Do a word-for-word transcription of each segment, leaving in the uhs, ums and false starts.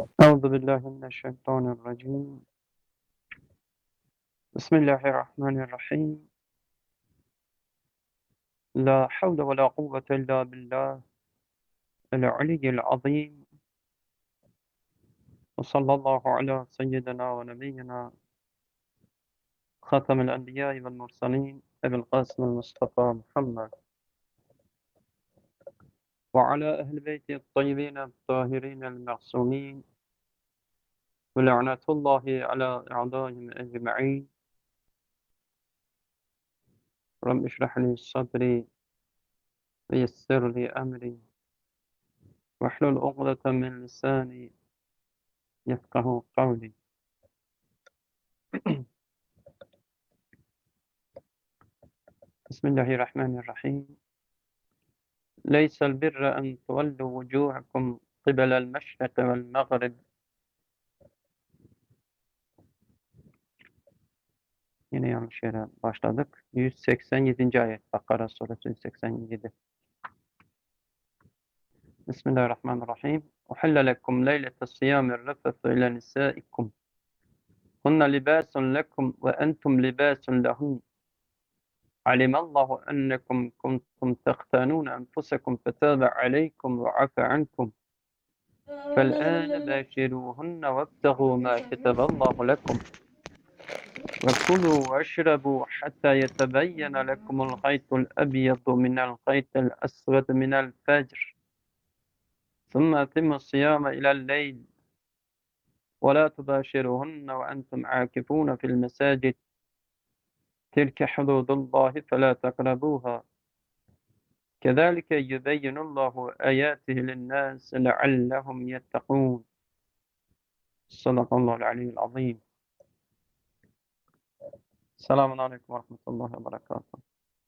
أعوذ بالله من الشيطان الرجيم بسم الله الرحمن الرحيم لا حول ولا قوة إلا بالله العلي العظيم وصلى الله على سيدنا ونبينا خاتم الأنبياء والمرسلين أبي القاسم المصطفى محمد وعلى أهل بيته الطيبين الطاهرين المعصومين ولعنة الله على أعدائهم أجمعين رب اشرح لي صدري ويسر لي أمري واحلل عقدة من لساني يفقه قولي. بسم الله الرحمن الرحيم ليس البر أن تولوا وجوهكم قبل المشرق والمغرب. Yine yanlış yere başladık. yüz seksen yedinci ayet. Bakara suresi yüz seksen yedi. Bismillahirrahmanirrahim. Uhille lekum leylete siyamir refethu ile nisaikum. Hunne libasun lekum ve entum libasun lahun. Alimallahu ennekum kuntum tehtanun enfusekum fetâbe aleykum ve afe ankum. فالآن باشروهن وابتغوا ما كتب الله لكم وكلوا واشربوا حتى يتبين لكم الخيط الأبيض من الخيط الأسود من الفجر ثم أتموا الصيام إلى الليل ولا تباشروهن وأنتم عاكفون في المساجد تلك حدود الله فلا تقربوها كذلك يبين الله آياته للناس لعلهم يتقون. صدق الله العلي العظيم. Selamun Aleyküm ve Rahmetullahi ve Berekatuhu.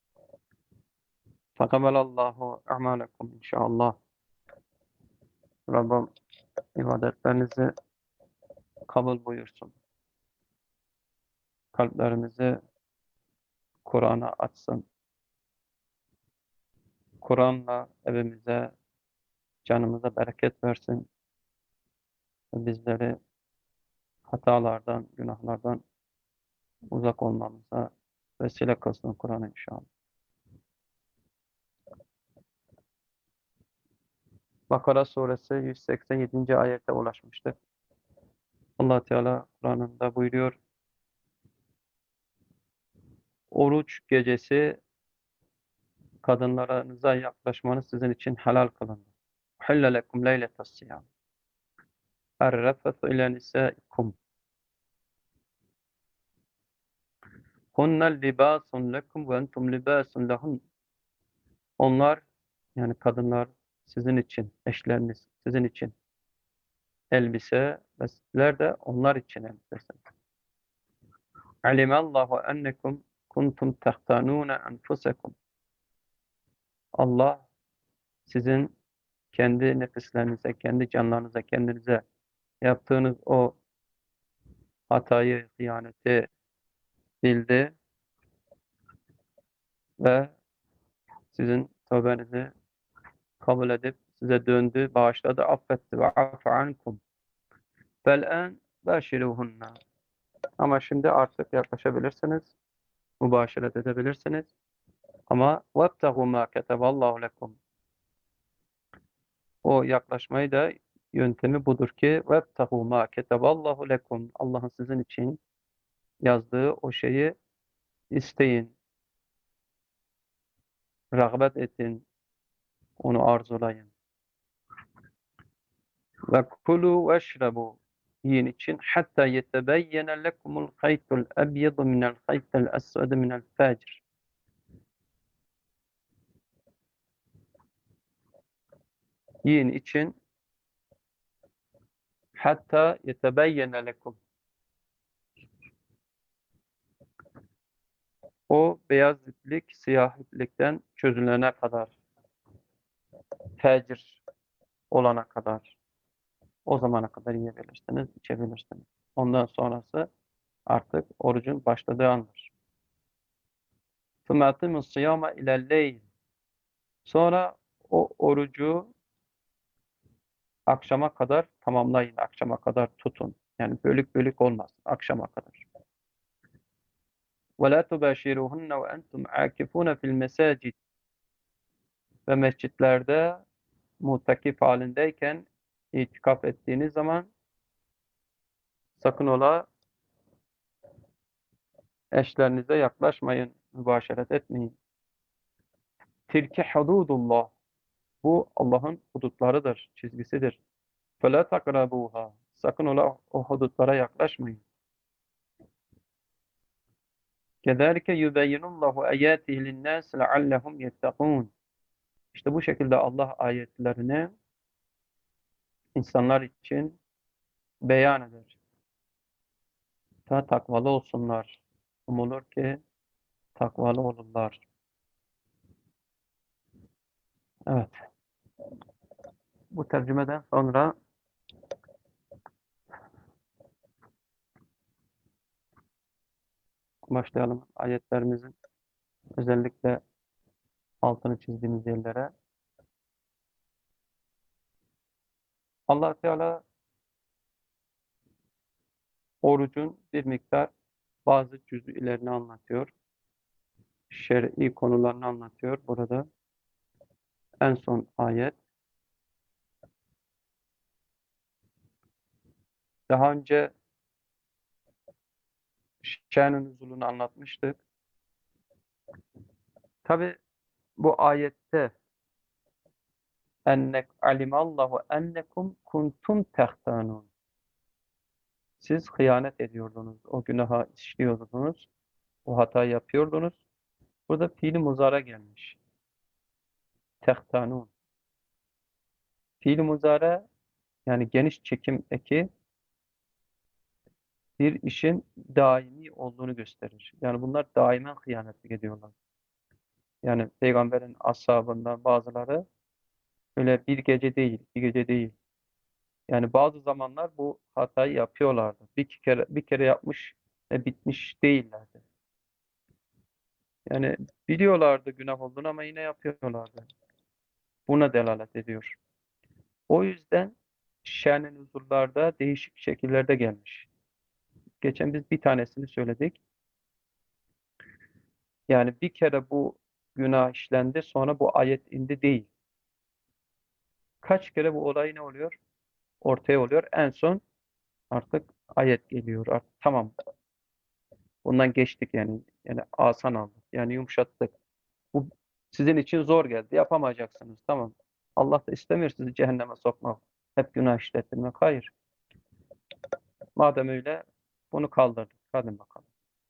Fekabelallahu a'malekum inşallah. Rabbim ibadetlerinizi kabul buyursun. Kalplerimizi Kur'an'a açsın. Kur'an'la evimize, canımıza bereket versin. Bizleri hatalardan, günahlardan uzak olmamıza vesile kılsın Kur'an inşallah. Bakara suresi yüz seksen yedinci ayete ulaşmıştık. Allah Teala Kur'an'ında buyuruyor. Oruç gecesi kadınlarınıza yaklaşmanız sizin için helal kılındı. Uhille lekum leyletes siyam. Er-refethu ile nisaikum. Hunne libasun lekum ve entum libasun lehun. Onlar yani kadınlar sizin için, eşleriniz sizin için elbise ve sizler de onlar için elbise. Alimallahu ennekum kuntum tehtanune enfusekum. Allah sizin kendi nefislerinize, kendi canlarınıza, kendinize yaptığınız o hatayı, hıyaneti bildi ve sizin tövbenizi kabul edip size döndü, bağışladı, affetti ve afe ankum. Fel'en başiruhunna. Ama şimdi artık yaklaşabilirsiniz, mübaşeret edebilirsiniz. Ama vebtehu ma keteballahu lekum. O yaklaşmayı da yöntemi budur ki vebtehu ma keteballahu lekum. Allah'ın sizin için yazdığı o şeyi isteyin, rağbet edin, onu arzulayın. Ve kulu veşrebu. Yiyin için hatta yetebeyyene lekumul haytul ebyadu minel haytul esvedu minel fecr. Yiyin için hatta yetebeyyene lekum. O beyaz iplik siyah iplikten çözülene kadar, fecr olana kadar, o zamana kadar yiyebilirsiniz, içebilirsiniz. Ondan sonrası artık orucun başladığı andır. ثُمَّ اَتِمُ الصِّيَامَ اِلَى اللَّيْلِ. Sonra o orucu Akşama kadar tamamlayın, akşama kadar tutun. Yani bölük bölük olmasın, akşama kadar. وَلَا تُبَاشِرُوهُنَّ وَاَنْتُمْ عَاكِفُونَ فِي الْمَسَاجِدِ Ve mescitlerde mutakif halindeyken itikaf ettiğiniz zaman sakın ola eşlerinize yaklaşmayın, mübaşeret etmeyin. Tilke hududullah. Bu Allah'ın hudutlarıdır, çizgisidir. فَلَا تَقْرَبُوهَا Sakın ola o hudutlara yaklaşmayın. كَذَٰلِكَ يُبَيِّنُ اللّٰهُ اَيَاتِهِ لِلنَّاسِ لَعَلَّهُمْ يَتَّقُونَ İşte bu şekilde Allah ayetlerini insanlar için beyan eder. Ta takvalı olsunlar. Umulur ki takvalı olurlar. Evet. Bu tercümeden sonra başlayalım ayetlerimizin özellikle altını çizdiğimiz yerlere. Allah Teala orucun bir miktar bazı cüz'ilerini anlatıyor. Şer'i konularını anlatıyor burada. En son ayet. Daha önce şen-i nüzulunu anlatmıştık. Tabi bu ayette ennek alimallahu ennekum kuntum tehtanun. Siz hıyanet ediyordunuz. O günaha işliyordunuz. O hatayı yapıyordunuz. Burada fiil-i muzara gelmiş. Tehtanun. Fiil-i muzara yani geniş çekim eki bir işin daimi olduğunu gösterir. Yani bunlar daimen hıyanet ediyorlar. Yani peygamberin ashabından bazıları öyle bir gece değil, bir gece değil. Yani bazı zamanlar bu hatayı yapıyorlardı. Bir kere bir kere yapmış ve bitmiş değillerdi. Yani biliyorlardı günah olduğunu ama yine yapıyorlardı. Buna delalet ediyor. O yüzden şen-i nüzullarda değişik şekillerde gelmiş. Geçen biz bir tanesini söyledik. Yani bir kere bu günah işlendi, sonra bu ayet indi değil. Kaç kere bu olay ne oluyor? Ortaya oluyor. En son artık ayet geliyor. Artık tamam. Bundan geçtik yani. Yani asan aldık. Yani yumuşattık. Bu sizin için zor geldi. Yapamayacaksınız. Tamam. Allah da istemiyor sizi cehenneme sokmak. Hep günah işlettirmek. Hayır. Madem öyle bunu kaldırdık. Hadi bakalım.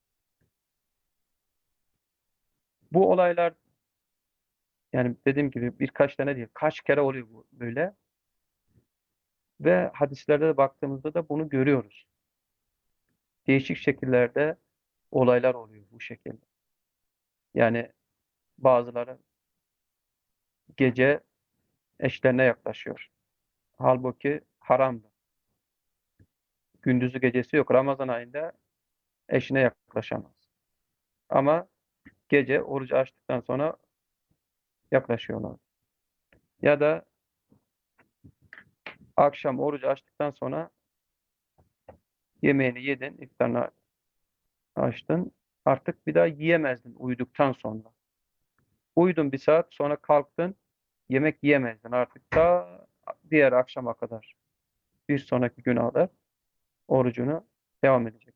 Bu olaylar yani dediğim gibi birkaç tane değil. Kaç kere oluyor bu böyle. Ve hadislerde de baktığımızda da bunu görüyoruz. Değişik şekillerde olaylar oluyor bu şekilde. Yani bazıları gece eşlerine yaklaşıyor. Halbuki haramdı. Gündüzü gecesi yok. Ramazan ayında eşine yaklaşamaz. Ama gece orucu açtıktan sonra yaklaşıyorlar. Ya da akşam orucu açtıktan sonra yemeğini yedin, iftarını açtın. Artık bir daha yiyemezdin uyuduktan sonra. Uyudun bir saat sonra kalktın yemek yiyemezdin artık da diğer akşama kadar. Bir sonraki güne kadar orucunu devam edecek.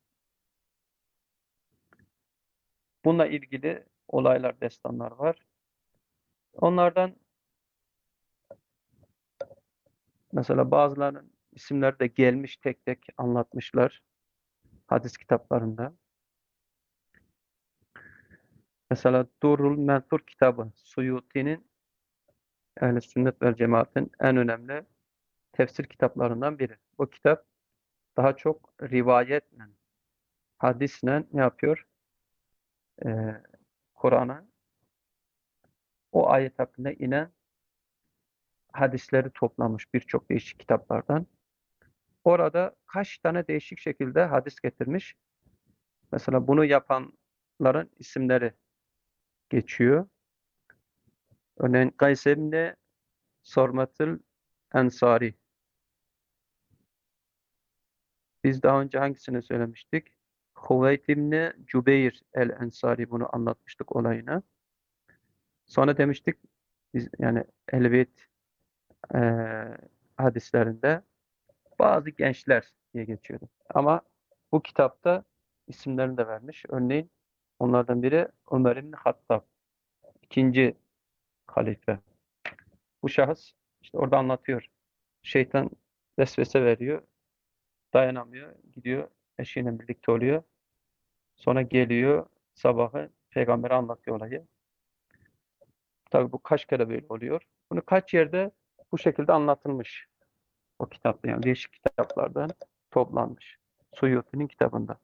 Bununla ilgili olaylar, destanlar var. Onlardan mesela bazılarının isimleri de gelmiş tek tek anlatmışlar hadis kitaplarında. Mesela Durrul Mentur kitabı Suyuti'nin Ehl-i Sünnet vel Cemaat'in en önemli tefsir kitaplarından biri. Bu kitap daha çok rivayetle, hadisle ne yapıyor? Ee, Kur'an'a o ayet hakkında inen hadisleri toplamış birçok değişik kitaplardan. Orada kaç tane değişik şekilde hadis getirmiş. Mesela bunu yapanların isimleri geçiyor. Örneğin Kays ibn Sormatıl Ensari. Biz daha önce hangisini söylemiştik? Huveyt İbni Cübeyr el-Ensari, bunu anlatmıştık olayını. Sonra demiştik biz, yani Ehl-i Beyt eee, hadislerinde bazı gençler diye geçiyordu. Ama bu kitapta isimlerini de vermiş. Örneğin onlardan biri Ömer İbni Hattab, ikinci halife. Bu şahıs işte orada anlatıyor. Şeytan vesvese veriyor. Dayanamıyor. Gidiyor eşiyle birlikte oluyor. Sonra geliyor sabahı peygambere anlatıyor olayı. Tabii bu kaç kere böyle oluyor. Bunu kaç yerde bu şekilde anlatılmış o kitapta, yani değişik kitaplardan toplanmış. Suyuti'nin kitabında.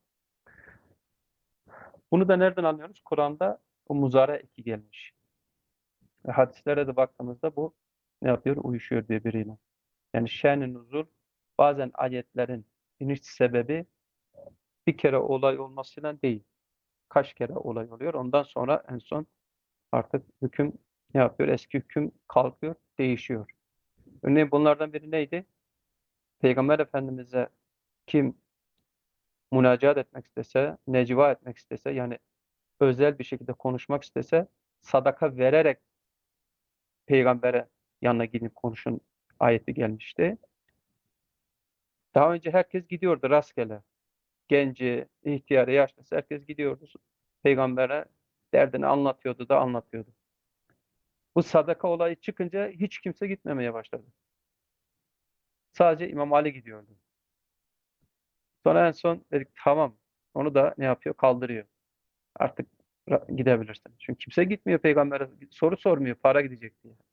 Bunu da nereden anlıyoruz? Kur'an'da bu muzare eki gelmiş. Ve hadislere de baktığımızda bu ne yapıyor? Uyuşuyor birbiriyle. Yani şen-i nuzul bazen ayetlerin iniş sebebi bir kere olay olmasıyla değil. Kaç kere olay oluyor. Ondan sonra en son artık hüküm ne yapıyor? Eski hüküm kalkıyor, değişiyor. Örneğin bunlardan biri neydi? Peygamber Efendimiz'e kim münacaat etmek istese, necva etmek istese, yani özel bir şekilde konuşmak istese sadaka vererek peygambere yanına gidip konuşun ayeti gelmişti. Daha önce herkes gidiyordu rastgele. Genci, ihtiyarı, yaşlısı herkes gidiyordu. Peygambere derdini anlatıyordu da anlatıyordu. Bu sadaka olayı çıkınca hiç kimse gitmemeye başladı. Sadece İmam Ali gidiyordu. Sonra en son dedik tamam. Onu da ne yapıyor? Kaldırıyor. Artık ra- gidebilirsin. Çünkü kimse gitmiyor peygambere. Soru sormuyor. Para gidecek diye.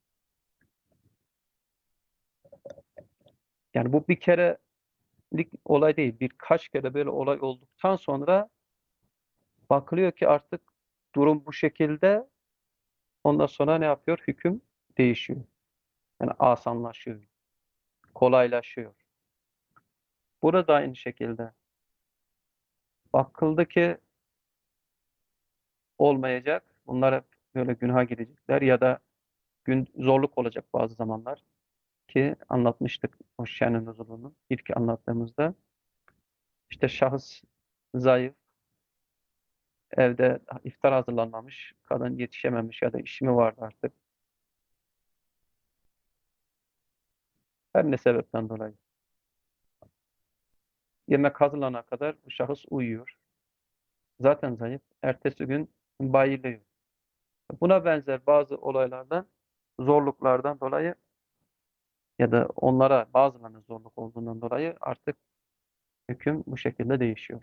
Yani bu bir kerelik olay değil. Birkaç kere böyle olay olduktan sonra bakılıyor ki artık durum bu şekilde. Ondan sonra ne yapıyor? Hüküm değişiyor. Yani asanlaşıyor. Kolaylaşıyor. Burada aynı şekilde. Bakıldı ki olmayacak. Bunlar hep böyle günaha girecekler ya da gün zorluk olacak bazı zamanlar, ki anlatmıştık o şen nuzulunu ilk anlattığımızda. İşte şahıs zayıf, evde iftar hazırlanmamış, kadın yetişememiş ya da işi mi vardı artık. Her ne sebepten dolayı. Yemek hazırlanana kadar bu şahıs uyuyor. Zaten zayıf. Ertesi gün bayılıyor. Buna benzer bazı olaylardan, zorluklardan dolayı ya da onlara bazılarına zorluk olduğundan dolayı artık hüküm bu şekilde değişiyor.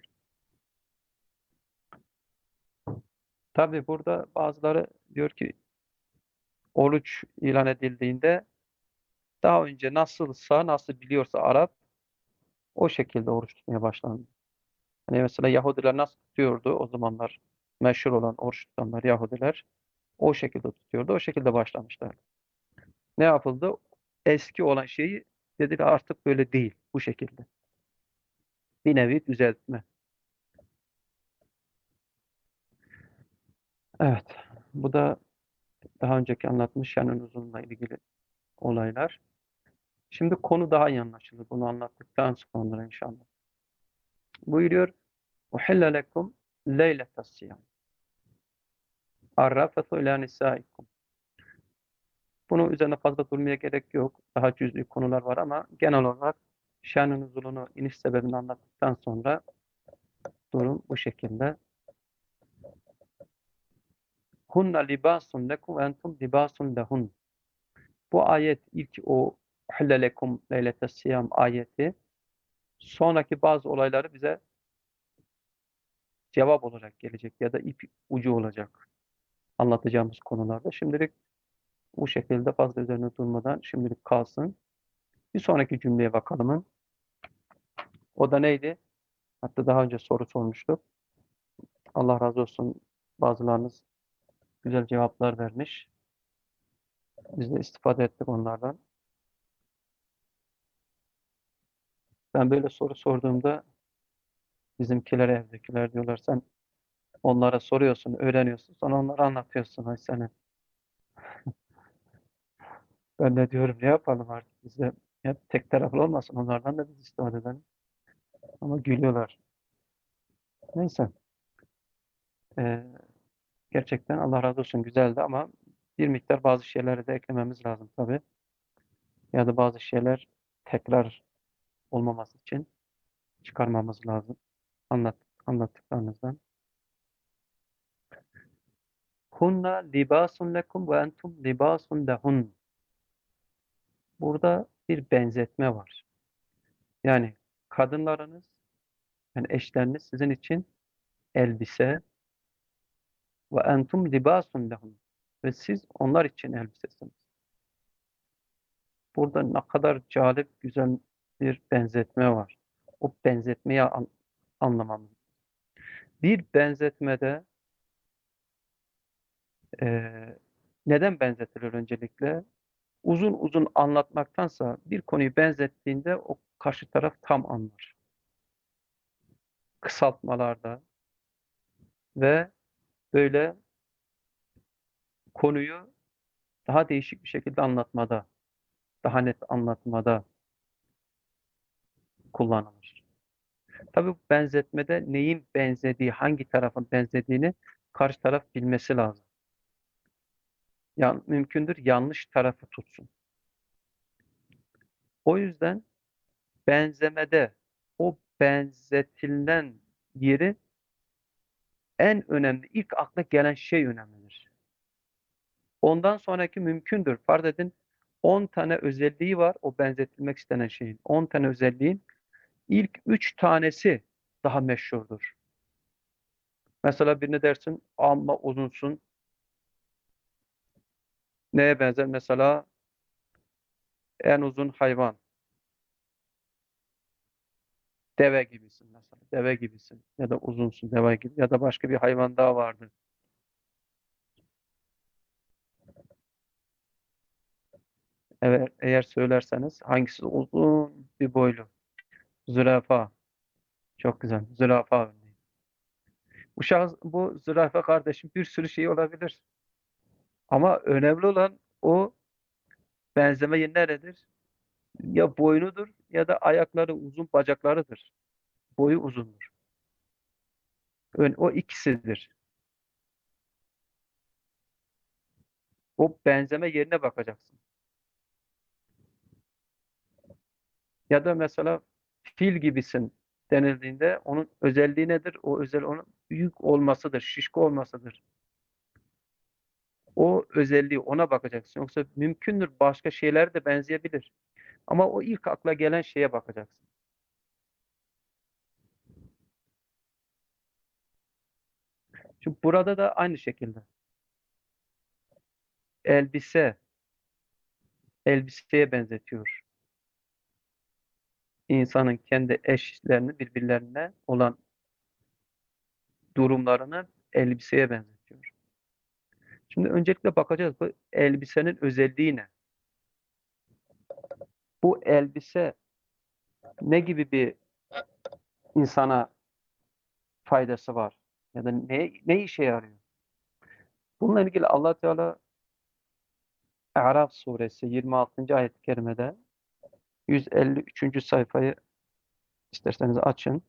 Tabii burada bazıları diyor ki oruç ilan edildiğinde daha önce nasılsa, nasıl biliyorsa Arap o şekilde oruç tutmaya başlandı. Hani mesela Yahudiler nasıl tutuyordu o zamanlar, meşhur olan oruç tutanlar Yahudiler o şekilde tutuyordu. O şekilde başlamışlar. Ne yapıldı? Eski olan şeyi dediler artık böyle değil. Bu şekilde. Bir nevi düzeltme. Evet. Bu da daha önceki anlatmış Şen-i Nuzul'la ilgili olaylar. Şimdi konu daha iyi anlaşılır. Bunu anlattıktan sonra inşallah. Buyuruyor: "Uhille lekum leyletes siyam. Arrafetu ila nisaikum." Bunun üzerine fazla durmaya gerek yok. Daha cüz'i konular var ama genel olarak şen-i nuzulunu, iniş sebebini anlattıktan sonra durum bu şekilde. Hunna libasun lekum ve entum libasun lehun. Bu ayet ilk o uhille lekum leyletes siyam ayeti sonraki bazı olayları bize cevap olarak gelecek ya da ip ucu olacak anlatacağımız konularda. Şimdilik bu şekilde fazla üzerine durmadan şimdilik kalsın. Bir sonraki cümleye bakalım. O da neydi? Hatta daha önce soru sormuştuk. Allah razı olsun, bazılarınız güzel cevaplar vermiş. Biz de istifade ettik onlardan. Ben böyle soru sorduğumda bizimkiler, evdekiler diyorlar sen onlara soruyorsun, öğreniyorsun, sonra onlara anlatıyorsun. Ay seni. Ben de diyorum ne yapalım artık, biz de hep tek taraflı olmasın. Onlardan da biz istifade edelim. Ama gülüyorlar. Neyse. Ee, gerçekten Allah razı olsun güzeldi ama bir miktar bazı şeyleri de eklememiz lazım tabii. Ya da bazı şeyler tekrar olmaması için çıkarmamız lazım. Anlat, anlattıklarınızdan. Hunna libasun lekum ve entum libasun lehun. Burada bir benzetme var. Yani kadınlarınız, yani eşleriniz sizin için elbise ve entum libasun lehun. Ve siz onlar için elbisesiniz. Burada ne kadar cazip, güzel bir benzetme var. O benzetmeyi an anlamamız. Bir benzetmede eee, neden benzetilir öncelikle? Uzun uzun anlatmaktansa bir konuyu benzettiğinde o karşı taraf tam anlar. Kısaltmalarda ve böyle konuyu daha değişik bir şekilde anlatmada, daha net anlatmada kullanılır. Tabii bu benzetmede neyin benzediği, hangi tarafın benzediğini karşı taraf bilmesi lazım. Yani mümkündür yanlış tarafı tutsun. O yüzden benzemede o benzetilen yeri en önemli, ilk akla gelen şey önemlidir. Ondan sonraki mümkündür. Farz edin on tane özelliği var o benzetilmek istenen şeyin. on tane özelliğin ilk üç tanesi daha meşhurdur. Mesela birine dersin amma uzunsun. Neye benzer? Mesela en uzun hayvan. Deve gibisin mesela. Deve gibisin. Ya da uzunsun deve gibi. Ya da başka bir hayvan daha vardır. Evet, eğer söylerseniz hangisi uzun bir boylu? Zürafa. Çok güzel. Zürafa örneği. Bu şahıs, bu zürafa kardeşim bir sürü şey olabilir. Ama önemli olan o benzeme yeri neredir? Ya boynudur ya da ayakları uzun bacaklarıdır. Boyu uzundur. Ön- O ikisidir. O benzeme yerine bakacaksın. Ya da mesela fil gibisin denildiğinde onun özelliği nedir? O özel onun büyük olmasıdır, şişko olmasıdır. O özelliği ona bakacaksın. Yoksa mümkündür başka şeyler de benzeyebilir. Ama o ilk akla gelen şeye bakacaksın. Çünkü burada da aynı şekilde elbise, elbiseye benzetiyor. İnsanın kendi eşlerini birbirlerine olan durumlarını elbiseye benzetiyor. Şimdi öncelikle bakacağız bu elbisenin özelliği ne? Bu elbise ne gibi bir insana faydası var? Ya da ne, ne işe yarıyor? Bununla ilgili Allah Teala A'raf suresi yirmi altıncı ayet-i kerimede yüz elli üçüncü sayfayı isterseniz açın.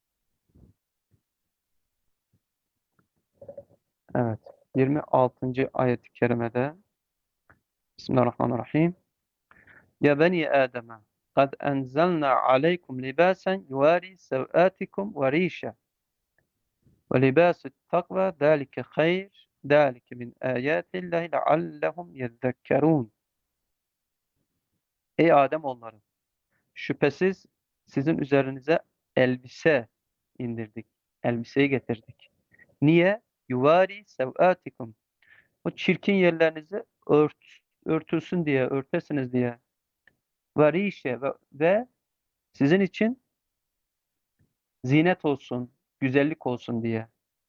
Evet. yirmi altıncı ayet-i kerimede Bismillahirrahmanirrahim. Ya beni Adem'e kad enzelna aleykum libasen yuvari sevatikum ve rişe ve libasu takva zâlike hayr zâlike min âyâtillahi leallehum yezzekkerûn. Ey Adem onları. Şüphesiz sizin üzerinize elbise indirdik. Elbiseyi getirdik. Niye? Yuvari sevatikum. O çirkin yerlerinizi ört, örtülsün diye, örtesiniz diye. Varişe ve, ve sizin için zinet olsun, güzellik olsun diye.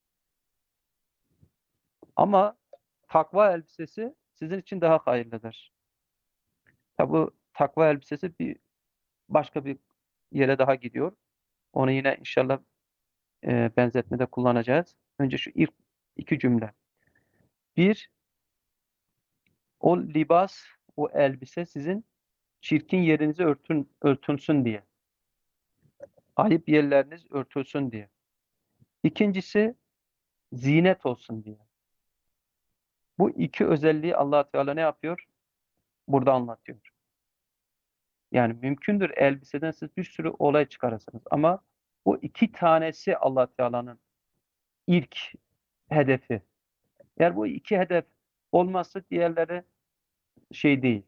Ama takva elbisesi sizin için daha hayırlıdır. Tabi bu takva elbisesi bir başka bir yere daha gidiyor. Onu yine inşallah e, benzetmede kullanacağız. Önce şu ilk iki cümle. Bir, o libas, o elbise sizin çirkin yerinizi örtün, örtünsün diye. Ayıp yerleriniz örtülsün diye. İkincisi zinet olsun diye. Bu iki özelliği Allah Teala ne yapıyor? Burada anlatıyor. Yani mümkündür elbiseden siz bir sürü olay çıkarırsınız ama bu iki tanesi Allah Teala'nın ilk hedefi. Eğer bu iki hedef olmazsa diğerleri şey değil.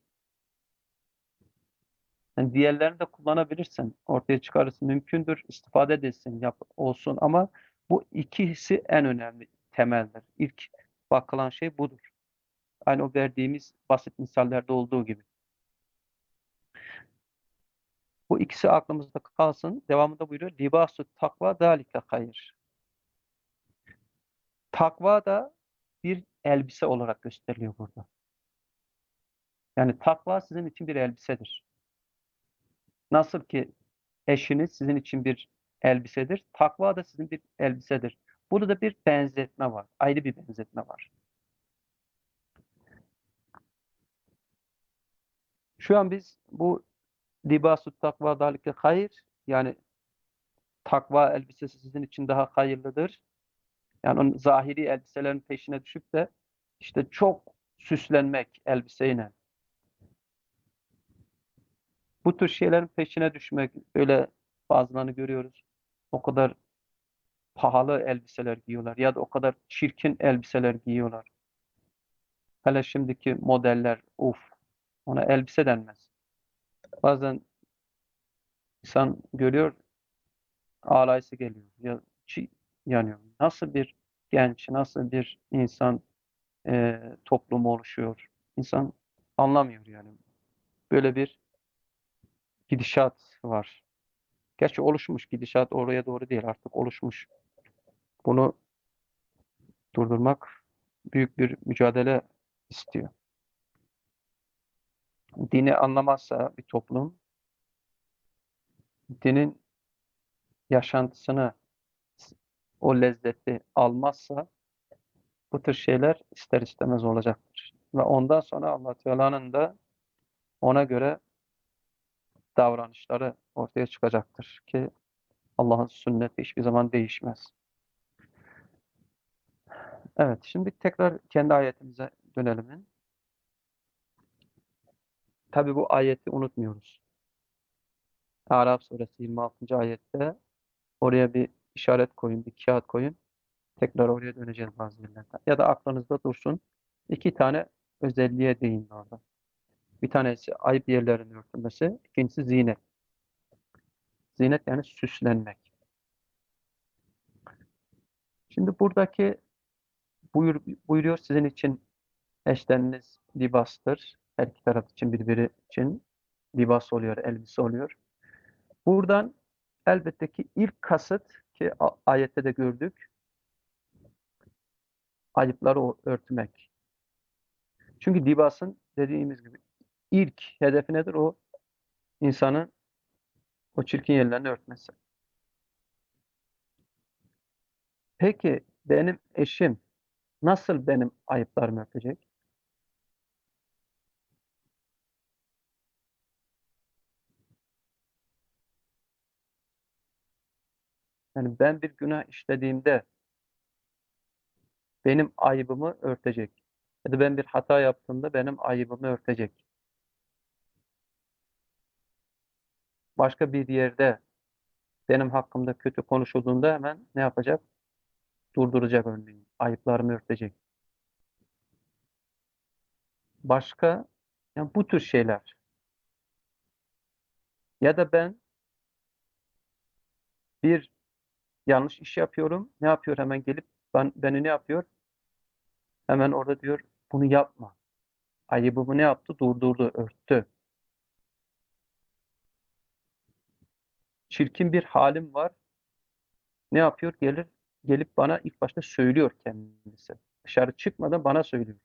Yani diğerlerini de kullanabilirsin. Ortaya çıkarırsın. Mümkündür istifade edilsin, yap, olsun ama bu ikisi en önemli temeldir. İlk bakılan şey budur. Aynı o verdiğimiz basit misallerde olduğu gibi. Bu ikisi aklımızda kalsın. Devamında buyuruyor. Libasu takva dalike hayır. Takva da bir elbise olarak gösteriliyor burada. Yani takva sizin için bir elbisedir. Nasıl ki eşiniz sizin için bir elbisedir, takva da sizin bir elbisedir. Burada da bir benzetme var. Ayrı bir benzetme var. Şu an biz bu libasu takva dalike hayır, yani takva elbisesi sizin için daha hayırlıdır. Yani onun zahiri elbiselerin peşine düşüp de işte çok süslenmek elbiseyle, bu tür şeylerin peşine düşmek, öyle bazılarını görüyoruz. O kadar pahalı elbiseler giyiyorlar ya da o kadar çirkin elbiseler giyiyorlar. Hele şimdiki modeller, uf, ona elbise denmez. Bazen insan görüyor, ağlayısı geliyor. Ya, çi- yanıyor. Nasıl bir genç, nasıl bir insan e, toplumu oluşuyor? İnsan anlamıyor yani. Böyle bir gidişat var. Gerçi oluşmuş gidişat oraya doğru değil, artık oluşmuş. Bunu durdurmak büyük bir mücadele istiyor. Dini anlamazsa bir toplum, dinin yaşantısını, o lezzeti almazsa bu tür şeyler ister istemez olacaktır. Ve ondan sonra Allah Teala'nın da ona göre davranışları ortaya çıkacaktır ki Allah'ın sünneti hiçbir zaman değişmez. Evet, şimdi tekrar kendi ayetimize dönelim. Tabi bu ayeti unutmuyoruz. Araf suresi yirmi altıncı ayette oraya bir işaret koyun, bir kağıt koyun. Tekrar oraya döneceğiz bazı yerlerden. Ya da aklınızda dursun. İki tane özelliğe değin orada. Bir tanesi ayıp yerlerin örtülmesi, ikincisi zinet. Zinet yani süslenmek. Şimdi buradaki buyur, buyuruyor sizin için eşleriniz libastır. Her iki taraf için birbiri için libas oluyor, elbise oluyor. Buradan elbette ki ilk kasıt ki ayette de gördük, ayıpları örtmek. Çünkü libasın dediğimiz gibi ilk hedefi nedir? O insanın o çirkin yerlerini örtmesi. Peki benim eşim nasıl benim ayıplarımı örtecek? Yani ben bir günah işlediğimde benim ayıbımı örtecek. Ya da ben bir hata yaptığımda benim ayıbımı örtecek. Başka bir yerde benim hakkımda kötü konuşulduğunda hemen ne yapacak? Durduracak örneğin. Ayıplarımı örtecek. Başka yani bu tür şeyler. Ya da ben bir yanlış iş yapıyorum. Ne yapıyor? Hemen gelip ben, beni ne yapıyor? Hemen orada diyor bunu yapma. Ayıbımı ne yaptı? Durdurdu, örttü. Çirkin bir halim var. Ne yapıyor? Gelir, gelip bana ilk başta söylüyor kendisi. Dışarı çıkmadan bana söylüyor.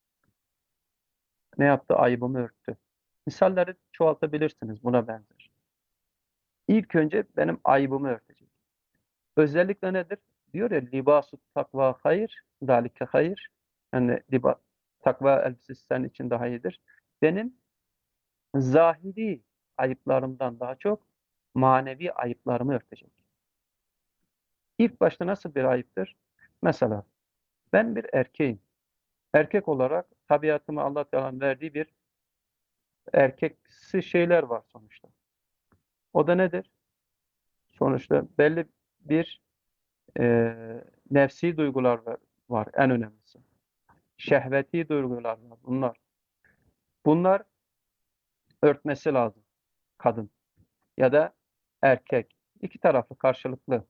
Ne yaptı? Ayıbımı örttü. Misalleri çoğaltabilirsiniz buna benzer. İlk önce benim ayıbımı örtecek. Özellikle nedir? Diyor ya libasu takva hayır, dalike hayır. Yani liba, takva elbisesi senin için daha iyidir. Benim zahiri ayıplarımdan daha çok manevi ayıplarımı örtecek. İlk başta nasıl bir ayıptır? Mesela ben bir erkeğim. Erkek olarak tabiatıma Allah Teala'nın verdiği bir erkeksi şeyler var sonuçta. O da nedir? Sonuçta belli bir e, nefsi duygular var, var en önemlisi. Şehveti duygular var bunlar. Bunlar örtmesi lazım kadın ya da erkek. İki taraflı karşılıklı.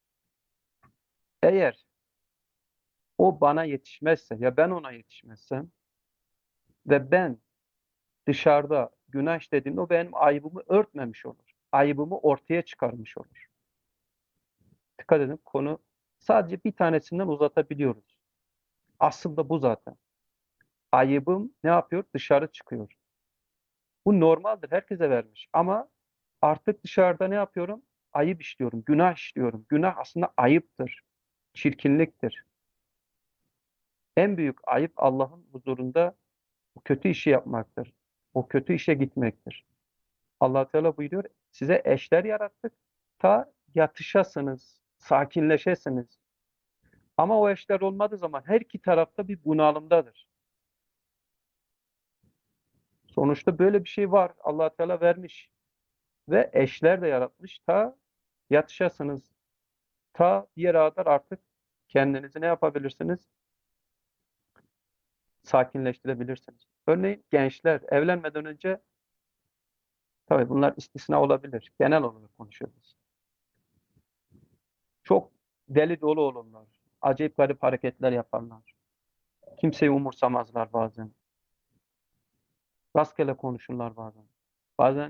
Eğer o bana yetişmezse ya ben ona yetişmezsem ve ben dışarıda günah işlediğimde o benim ayıbımı örtmemiş olur. Ayıbımı ortaya çıkarmış olur. Dikkat edin, konu sadece bir tanesinden uzatabiliyoruz. Aslında bu zaten. Ayıbım ne yapıyor? Dışarı çıkıyor. Bu normaldir. Herkese vermiş. Ama artık dışarıda ne yapıyorum? Ayıp işliyorum. Günah işliyorum. Günah aslında ayıptır. Çirkinliktir. En büyük ayıp Allah'ın huzurunda o kötü işi yapmaktır. O kötü işe gitmektir. Allah Teala buyuruyor, size eşler yarattık ta yatışasınız, sakinleşesiniz. Ama o eşler olmadığı zaman her iki tarafta bir bunalımdadır. Sonuçta böyle bir şey var. Allah Teala vermiş ve eşler de yaratmış ta yatışasınız. Ta bir yere kadar artık kendinizi ne yapabilirsiniz? Sakinleştirebilirsiniz. Örneğin gençler evlenmeden önce, tabii bunlar istisna olabilir. Genel olarak konuşuyoruz. Çok deli dolu olurlar. Acayip garip hareketler yaparlar. Kimseyi umursamazlar bazen. Rastgele konuşurlar bazen. Bazen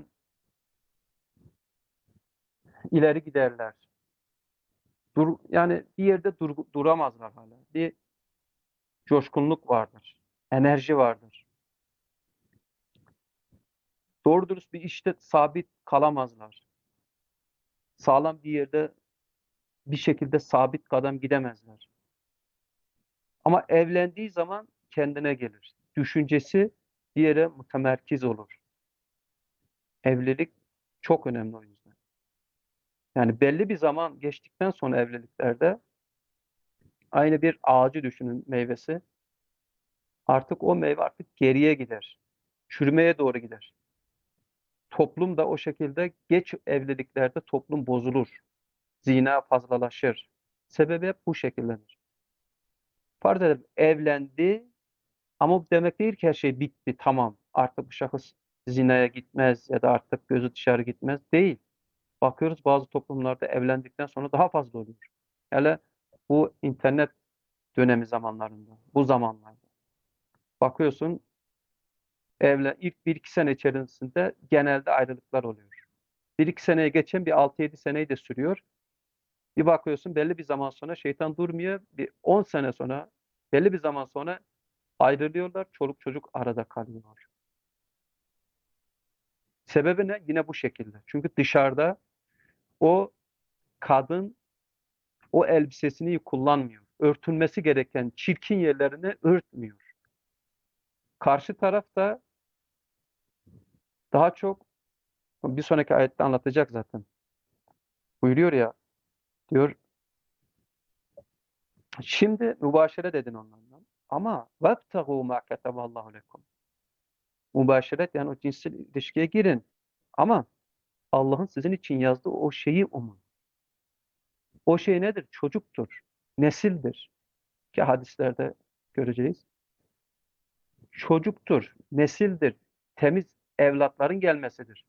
ileri giderler. Dur, yani bir yerde dur, duramazlar hala. Bir coşkunluk vardır. Enerji vardır. Doğru dürüst bir işte sabit kalamazlar. Sağlam bir yerde bir şekilde sabit kadem gidemezler. Ama evlendiği zaman kendine gelir. Düşüncesi bir yere mütemerkiz olur. Evlilik çok önemli o yüzden. Yani belli bir zaman geçtikten sonra evliliklerde aynı bir ağacı düşünün, meyvesi. Artık o meyve artık geriye gider. Çürümeye doğru gider. Toplum da o şekilde geç evliliklerde toplum bozulur. Zina fazlalaşır. Sebebi hep bu şekillenir. Farz edelim evlendi ama bu demek değil ki her şey bitti, tamam. Artık bu şahıs zinaya gitmez ya da artık gözü dışarı gitmez. Değil. Bakıyoruz bazı toplumlarda evlendikten sonra daha fazla oluyor. Hele bu internet dönemi zamanlarında, bu zamanlarda. Bakıyorsun evlen ilk bir iki sene içerisinde genelde ayrılıklar oluyor. Bir iki seneye geçen bir altı yedi seneyi de sürüyor. Bir bakıyorsun belli bir zaman sonra şeytan durmuyor. Bir on sene sonra belli bir zaman sonra ayrılıyorlar. Çoluk çocuk arada kalıyor. Sebebi ne? Yine bu şekilde. Çünkü dışarıda o kadın o elbisesini kullanmıyor. Örtülmesi gereken çirkin yerlerini örtmüyor. Karşı taraf da daha çok, bir sonraki ayette anlatacak zaten. Buyuruyor ya, diyor şimdi mübaşere dedin onlarla. Ama وَابْتَغُوا مَا كَتَبَ اللّٰهُ لَكُمْ. Mübaşeret yani o cinsel ilişkiye girin. Ama Allah'ın sizin için yazdığı o şeyi umun. O şey nedir? Çocuktur. Nesildir. Ki hadislerde göreceğiz. Çocuktur. Nesildir. Temiz evlatların gelmesidir.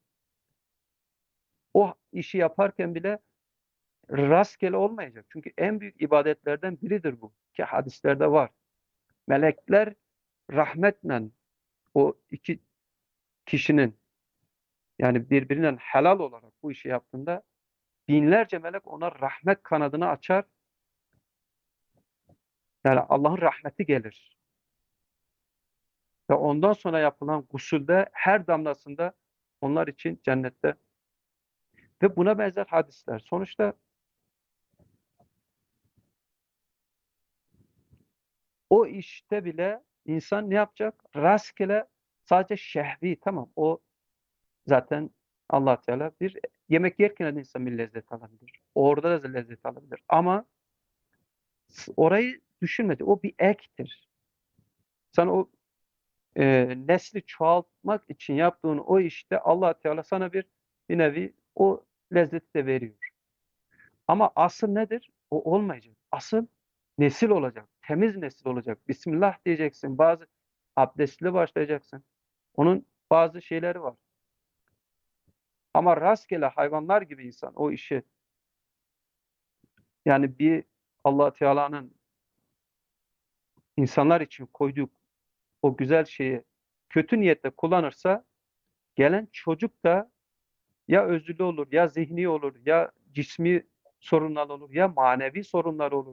O işi yaparken bile rastgele olmayacak. Çünkü en büyük ibadetlerden biridir bu. Ki hadislerde var. Melekler rahmetle o iki kişinin, yani birbirinden helal olarak bu işi yaptığında binlerce melek ona rahmet kanadını açar. Yani Allah'ın rahmeti gelir. Ve ondan sonra yapılan gusülde her damlasında onlar için cennette. Ve buna benzer hadisler. Sonuçta o işte bile insan ne yapacak? Rastgele, sadece şehvi, tamam. O zaten Allah Teala bir yemek yerken de insan bir lezzet alabilir. Orada da lezzet alabilir. Ama orayı düşünmedi. O bir ektir. Sen o e, nesli çoğaltmak için yaptığın o işte Allah Teala sana bir bir nevi o lezzeti de veriyor. Ama asıl nedir? O olmayacak. Asıl nesil olacak. Temiz nesil olacak. Bismillah diyeceksin. Bazı abdestli başlayacaksın. Onun bazı şeyleri var. Ama rastgele hayvanlar gibi insan o işi, yani bir Allah Teala'nın insanlar için koyduğu o güzel şeyi kötü niyetle kullanırsa gelen çocuk da ya özürlü olur, ya zihni olur, ya cismi sorunlar olur, ya manevi sorunlar olur.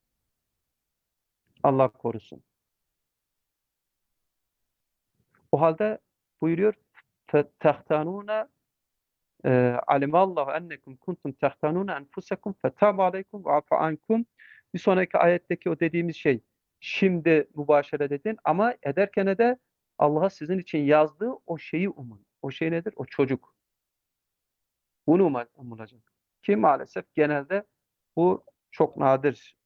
Allah korusun. O halde buyuruyor tehtanuna alimallahu ennekum kuntum tehtanuna enfusekum fetâbe aleykum ve afa ankum. Bir sonraki ayetteki o dediğimiz şey şimdi mübaşere dedin ama ederken de Allah'a sizin için yazdığı o şeyi umun. O şey nedir? O çocuk. Bunu umulacak. Ki maalesef genelde bu çok nadir.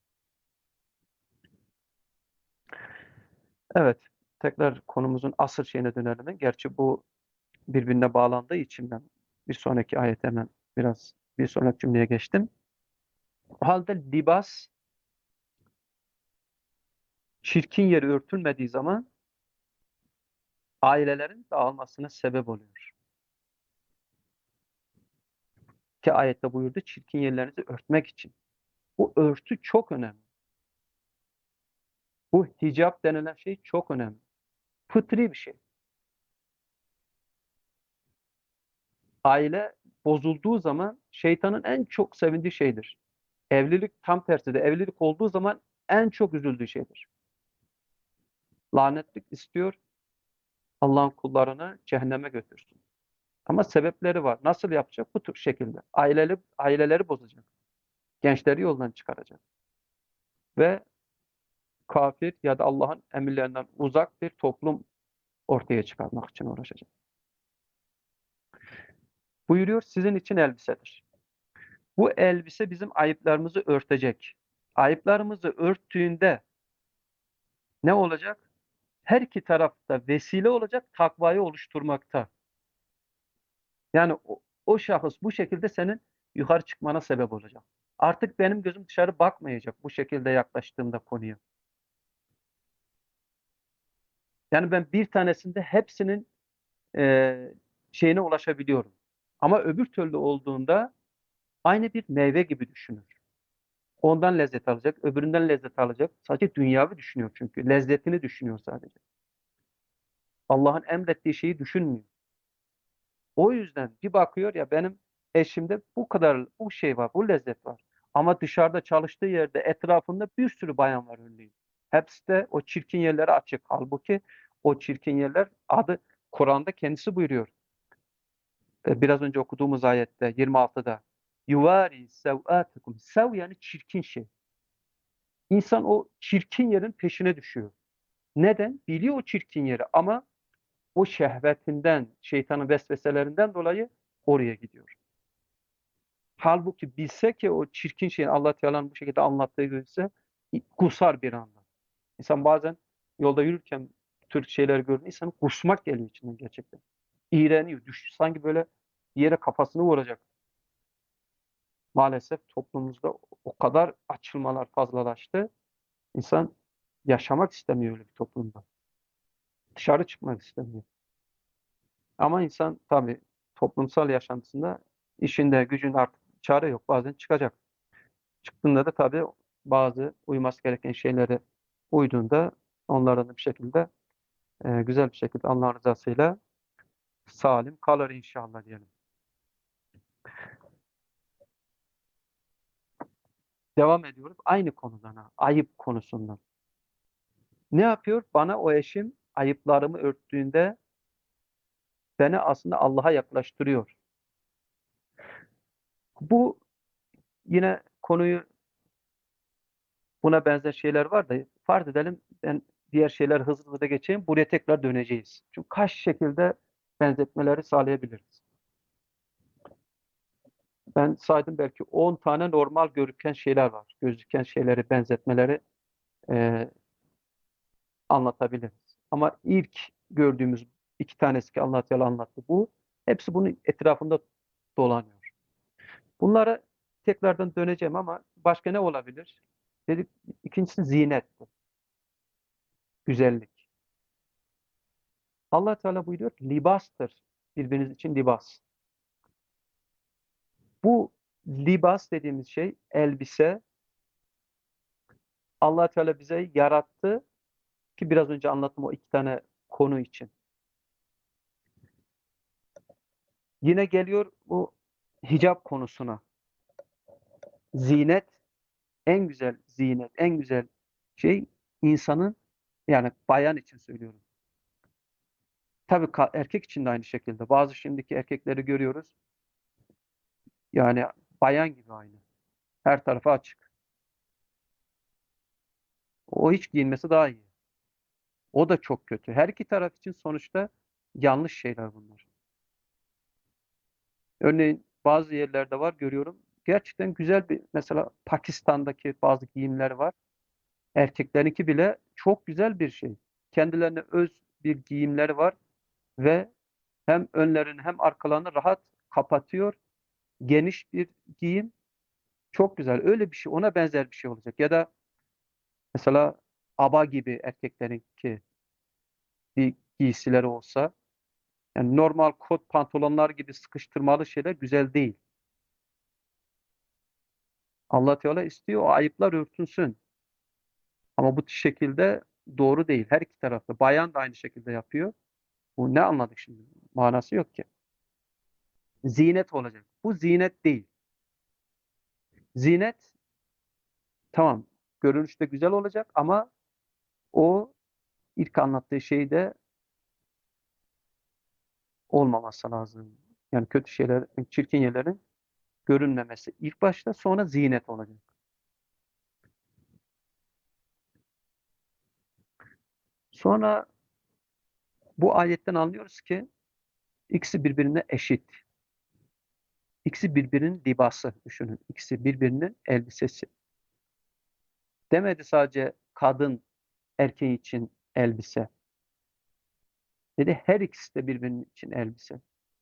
Evet. Tekrar konumuzun asıl şeyine dönelim. Gerçi bu birbirine bağlandığı için ben bir sonraki ayet hemen biraz bir sonraki cümleye geçtim. O halde libas çirkin yeri örtülmediği zaman ailelerin dağılmasına sebep oluyor. Ki ayette buyurdu çirkin yerlerinizi örtmek için. Bu örtü çok önemli. Bu hicap denilen şey çok önemli. Fıtri bir şey. Aile bozulduğu zaman şeytanın en çok sevindiği şeydir. Evlilik tam tersi de evlilik olduğu zaman en çok üzüldüğü şeydir. Lanetlik istiyor, Allah'ın kullarını cehenneme götürsün. Ama sebepleri var. Nasıl yapacak? Bu tür şekilde. Aileleri, aileleri bozacak. Gençleri yoldan çıkaracak. Ve kafir ya da Allah'ın emirlerinden uzak bir toplum ortaya çıkarmak için uğraşacak. Buyuruyor sizin için elbisedir. Bu elbise bizim ayıplarımızı örtecek. Ayıplarımızı örttüğünde ne olacak? Her iki tarafta vesile olacak takvayı oluşturmakta. Yani o, o şahıs bu şekilde senin yukarı çıkmana sebep olacak. Artık benim gözüm dışarı bakmayacak bu şekilde yaklaştığımda konuya. Yani ben bir tanesinde hepsinin e, şeyine ulaşabiliyorum. Ama öbür türlü olduğunda aynı bir meyve gibi düşünür. Ondan lezzet alacak, öbüründen lezzet alacak. Sadece dünyavi düşünüyor çünkü. Lezzetini düşünüyor sadece. Allah'ın emrettiği şeyi düşünmüyor. O yüzden bir bakıyor ya benim eşimde bu kadar bu şey var, bu lezzet var. Ama dışarıda çalıştığı yerde etrafında bir sürü bayan var örneğin. Hepsi de o çirkin yerlere açık. Halbuki o çirkin yerler adı Kur'an'da kendisi buyuruyor. E, Biraz önce okuduğumuz ayette yirmi altıda yuvari sevâtikum. Sev yani çirkin şey. İnsan o çirkin yerin peşine düşüyor. Neden? Biliyor o çirkin yeri ama o şehvetinden, şeytanın vesveselerinden dolayı oraya gidiyor. Halbuki bilse ki o çirkin şeyin Allah Teala'nın bu şekilde anlattığı gibi ise kusar bir anda. İnsan bazen yolda yürürken bu tür şeyler gördüğünde insanın kusmak geliyor içinden gerçekten. İğreniyor, düş, sanki böyle yere kafasını vuracak. Maalesef toplumumuzda o kadar açılmalar fazlalaştı. İnsan yaşamak istemiyor öyle bir toplumda. Dışarı çıkmak istemiyor. Ama insan tabii toplumsal yaşantısında işinde, gücünde artık çare yok. Bazen çıkacak. Çıktığında da tabii bazı uyması gereken şeyleri uyduğunda onlardan da bir şekilde e, güzel bir şekilde Allah rızasıyla salim kalır inşallah diyelim. Devam ediyoruz. Aynı konudan, ha, ayıp konusundan. Ne yapıyor? Bana o eşim ayıplarımı örttüğünde beni aslında Allah'a yaklaştırıyor. Bu yine konuyu buna benzer şeyler var da farz edelim ben diğer şeyler hızlı hızlı geçeyim. Buraya tekrar döneceğiz. Çünkü kaç şekilde benzetmeleri sağlayabiliriz. Ben saydım belki on tane normal görüken şeyler var. Gözüken şeyleri, benzetmeleri e, anlatabiliriz. Ama ilk gördüğümüz iki tanesi ki Allah Teala anlattı bu. Hepsi bunun etrafında dolanıyor. Bunlara tekrardan döneceğim ama başka ne olabilir? Dedik ikincisi zinettir, güzellik. Allah Teala buyuruyor ki libastır. Birbiriniz için libas. Bu libas dediğimiz şey elbise Allah Teala bize yarattı ki biraz önce anlattım o iki tane konu için. Yine geliyor bu hicap konusuna. Zinet en güzel zinet, en güzel şey insanın yani bayan için söylüyorum. Tabii ka- erkek için de aynı şekilde. Bazı şimdiki erkekleri görüyoruz. Yani bayan gibi aynı. Her tarafı açık. O hiç giyinmesi daha iyi. O da çok kötü. Her iki taraf için sonuçta yanlış şeyler bunlar. Örneğin bazı yerlerde var görüyorum. Gerçekten güzel bir mesela Pakistan'daki bazı giyimler var. Erkeklerinki bile çok güzel bir şey. Kendilerine öz bir giyimleri var ve hem önlerini hem arkalarını rahat kapatıyor. Geniş bir giyim. Çok güzel. Öyle bir şey, ona benzer bir şey olacak. Ya da mesela aba gibi erkeklerinki bir giysileri olsa, yani normal kot pantolonlar gibi sıkıştırmalı şeyler güzel değil. Allah Teala istiyor o ayıplar örtünsün. Ama bu şekilde doğru değil. Her iki tarafta. Bayan da aynı şekilde yapıyor. Bu ne anladık şimdi? Manası yok ki. Zinet olacak. Bu zinet değil. Zinet tamam görünüşte güzel olacak ama o ilk anlattığı şeyde olmaması lazım. Yani kötü şeyler, çirkin yerlerin görünmemesi. İlk başta sonra zinet olacak. Sonra bu ayetten anlıyoruz ki ikisi birbirine eşit. İkisi birbirinin libası düşünün. İkisi birbirinin elbisesi. Demedi sadece kadın erkeği için elbise. Dedi her ikisi de birbirinin için elbise.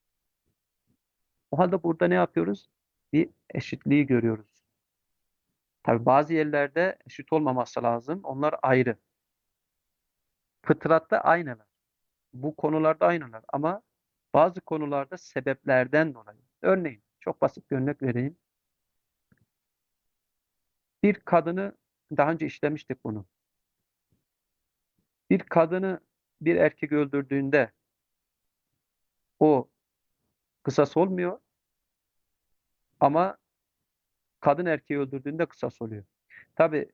O halde burada ne yapıyoruz? Bir eşitliği görüyoruz. Tabii bazı yerlerde eşit olmaması lazım. Onlar ayrı. Fıtratta aynılar. Bu konularda aynılar. Ama bazı konularda sebeplerden dolayı. Örneğin çok basit bir örnek vereyim. Bir kadını daha önce işlemiştik bunu. Bir kadını bir erkek öldürdüğünde o kısas olmuyor ama kadın erkeği öldürdüğünde kısas oluyor. Tabii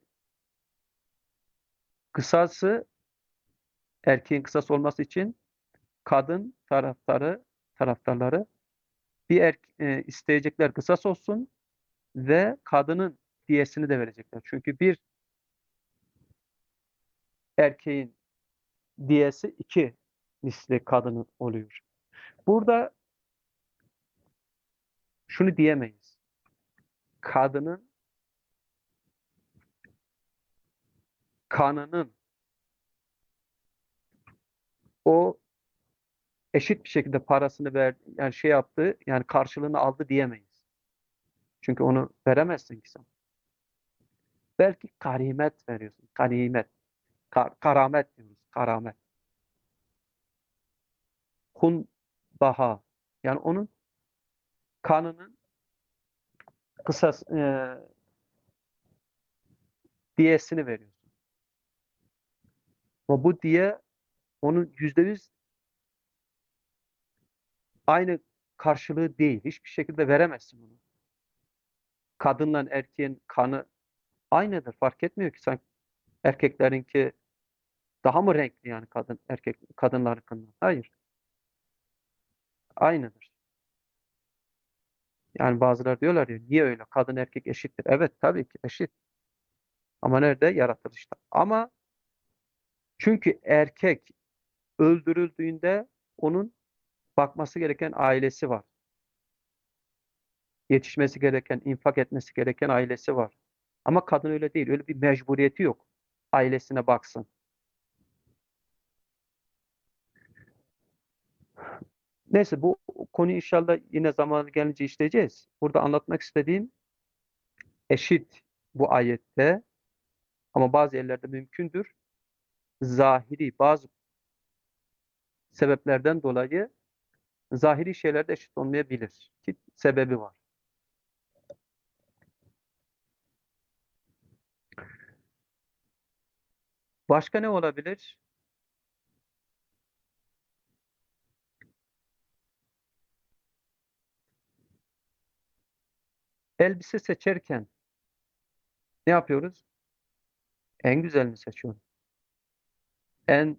kısası erkeğin kısas olması için kadın taraftarı taraftarları bir er, e, isteyecekler kısas olsun ve kadının diyesini de verecekler. Çünkü bir erkeğin diyesi iki misli kadının oluyor. Burada şunu diyemeyiz. Kadının kanının o eşit bir şekilde parasını ver, yani şey yaptı, yani karşılığını aldı diyemeyiz. Çünkü onu veremezsin ki sen. Belki karimet veriyorsun. Karimet. Kar- karamet diyoruz. Karamet. Hun daha. Yani onun kanının kısas e, diyesini veriyorsun. Ama bu diye onun yüzde yüz aynı karşılığı değil. Hiçbir şekilde veremezsin bunu. Kadınla erkeğin kanı aynıdır. Fark etmiyor ki sen erkeklerinki daha mı renkli yani kadın erkek kadınlarınkinden? Hayır. Aynıdır. Yani bazıları diyorlar ya niye öyle? Kadın erkek eşittir. Evet tabii ki eşit. Ama nerede? Yaratılışta. Ama çünkü erkek öldürüldüğünde onun bakması gereken ailesi var. Yetişmesi gereken, infak etmesi gereken ailesi var. Ama kadın öyle değil. Öyle bir mecburiyeti yok. Ailesine baksın. Neyse bu konuyu inşallah yine zamanı gelince işleyeceğiz. Burada anlatmak istediğim eşit bu ayette ama bazı yerlerde mümkündür. Zahiri bazı sebeplerden dolayı zahiri şeylerde eşit olmayabilir. Ki sebebi var. Başka ne olabilir? Elbise seçerken ne yapıyoruz? En güzelini seçiyoruz. En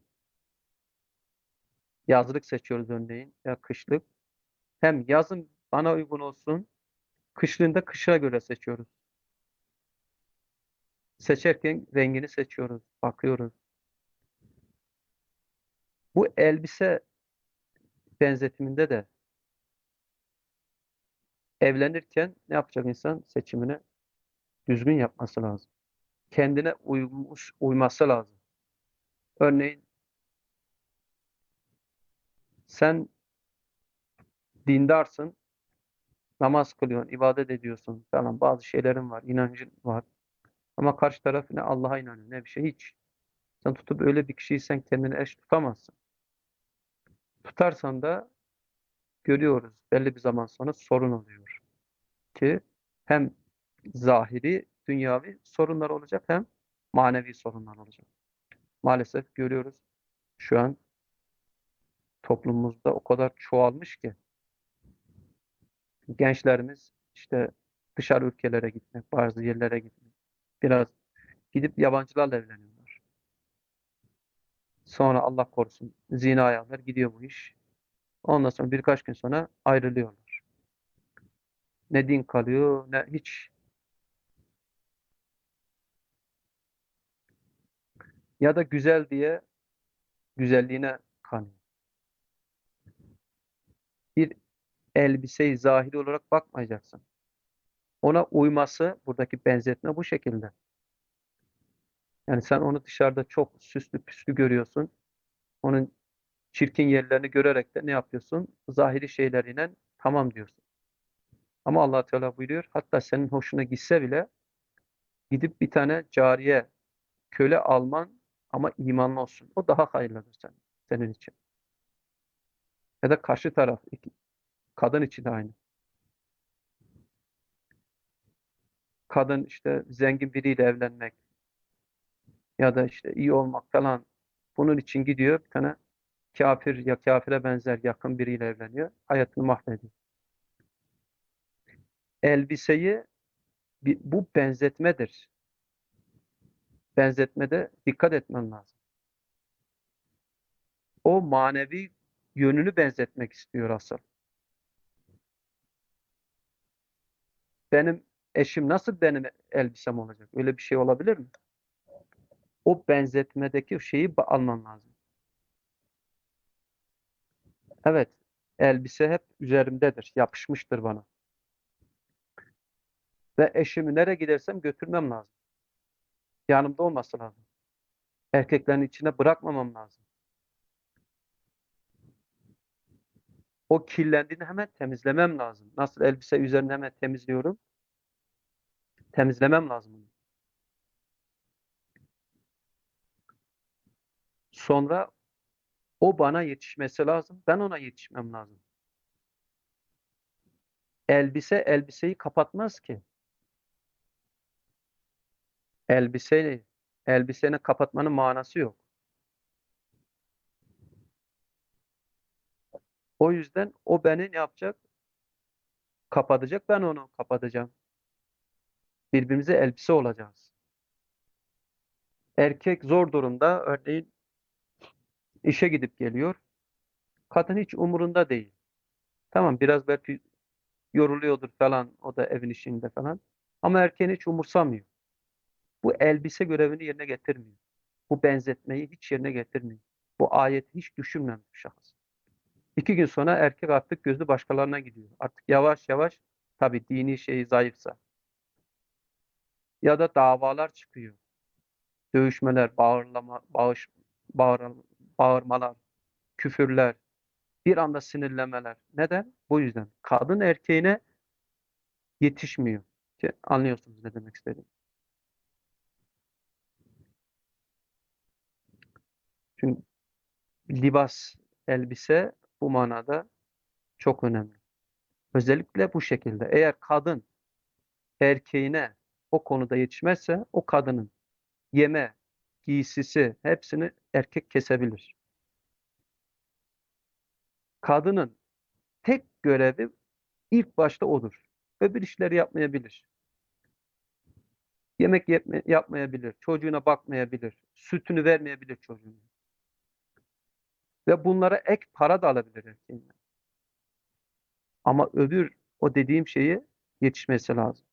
yazlık seçiyoruz örneğin ya kışlık. Hem yazın bana uygun olsun, kışlığında kışa göre seçiyoruz. Seçerken rengini seçiyoruz, bakıyoruz. Bu elbise benzetiminde de evlenirken ne yapacak insan? Seçimini düzgün yapması lazım. Kendine uymuş, uyması lazım. Örneğin sen dindarsın, namaz kılıyorsun, ibadet ediyorsun falan bazı şeylerin var, inancın var. Ama karşı taraf ne Allah'a inanıyor ne bir şey hiç. Sen tutup öyle bir kişiyi sen kendine eş tutamazsın. Tutarsan da görüyoruz belli bir zaman sonra sorun oluyor. Ki hem zahiri, dünyavi sorunlar olacak hem manevi sorunlar olacak. Maalesef görüyoruz şu an toplumumuzda o kadar çoğalmış ki gençlerimiz işte dışarı ülkelere gitmek, bazı yerlere gitmek, biraz gidip yabancılarla evleniyorlar. Sonra Allah korusun zina ayarlar gidiyor bu iş. Ondan sonra birkaç gün sonra ayrılıyorlar. Ne din kalıyor ne hiç. Ya da güzel diye güzelliğine kanıyor. Bir elbiseyi zahiri olarak bakmayacaksın. Ona uyması buradaki benzetme bu şekilde. Yani sen onu dışarıda çok süslü püslü görüyorsun. Onun çirkin yerlerini görerek de ne yapıyorsun? Zahiri şeylerine tamam diyorsun. Ama Allah Teala buyuruyor. Hatta senin hoşuna gitse bile gidip bir tane cariye, köle alman ama imanlı olsun. O daha hayırlıdır senin, senin için. Ya da karşı taraf, iki- kadın için de aynı. Kadın işte zengin biriyle evlenmek ya da işte iyi olmak falan bunun için gidiyor bir tane kafir ya kafire benzer yakın biriyle evleniyor. Hayatını mahvediyor. Elbiseyi bir- bu benzetmedir. Benzetmede dikkat etmen lazım. O manevi yönünü benzetmek istiyor asıl. Benim eşim nasıl benim elbisem olacak? Öyle bir şey olabilir mi? O benzetmedeki şeyi ba- alman lazım. Evet, elbise hep üzerimdedir, yapışmıştır bana. Ve eşimi nereye gidersem götürmem lazım. Yanımda olması lazım. Erkeklerin içine bırakmamam lazım. O kirlendiğini hemen temizlemem lazım. Nasıl elbise üzerini hemen temizliyorum? Temizlemem lazım onu. Sonra o bana yetişmesi lazım. Ben ona yetişmem lazım. Elbise elbiseyi kapatmaz ki. Elbiseyi, elbisenin kapatmanın manası yok. O yüzden o beni ne yapacak? Kapatacak, ben onu kapatacağım. Birbirimize elbise olacağız. Erkek zor durumda, örneğin işe gidip geliyor. Kadın hiç umurunda değil. Tamam biraz belki yoruluyordur falan, o da evin işinde falan. Ama erkeğin hiç umursamıyor. Bu elbise görevini yerine getirmiyor. Bu benzetmeyi hiç yerine getirmiyor. Bu ayeti hiç düşünmemiş şahıs. İki gün sonra erkek artık gözü başkalarına gidiyor. Artık yavaş yavaş Tabii dini şeyi zayıfsa. Ya da davalar çıkıyor. Dövüşmeler, bağırlama, bağış, bağır, bağırmalar, küfürler, bir anda sinirlemeler. Neden? Bu yüzden. Kadın erkeğine yetişmiyor. Ki anlıyorsunuz ne demek istediğimi. Çünkü libas, elbise bu manada çok önemli. Özellikle bu şekilde. Eğer kadın erkeğine o konuda yetişmezse o kadının yeme, giysisi hepsini erkek kesebilir. Kadının tek görevi ilk başta odur. Öbür işleri yapmayabilir. Yemek yapma- yapmayabilir, çocuğuna bakmayabilir, sütünü vermeyebilir çocuğuna. Ve bunlara ek para da alabilir erkeğin. Ama öbür o dediğim şeyi yetişmesi lazım.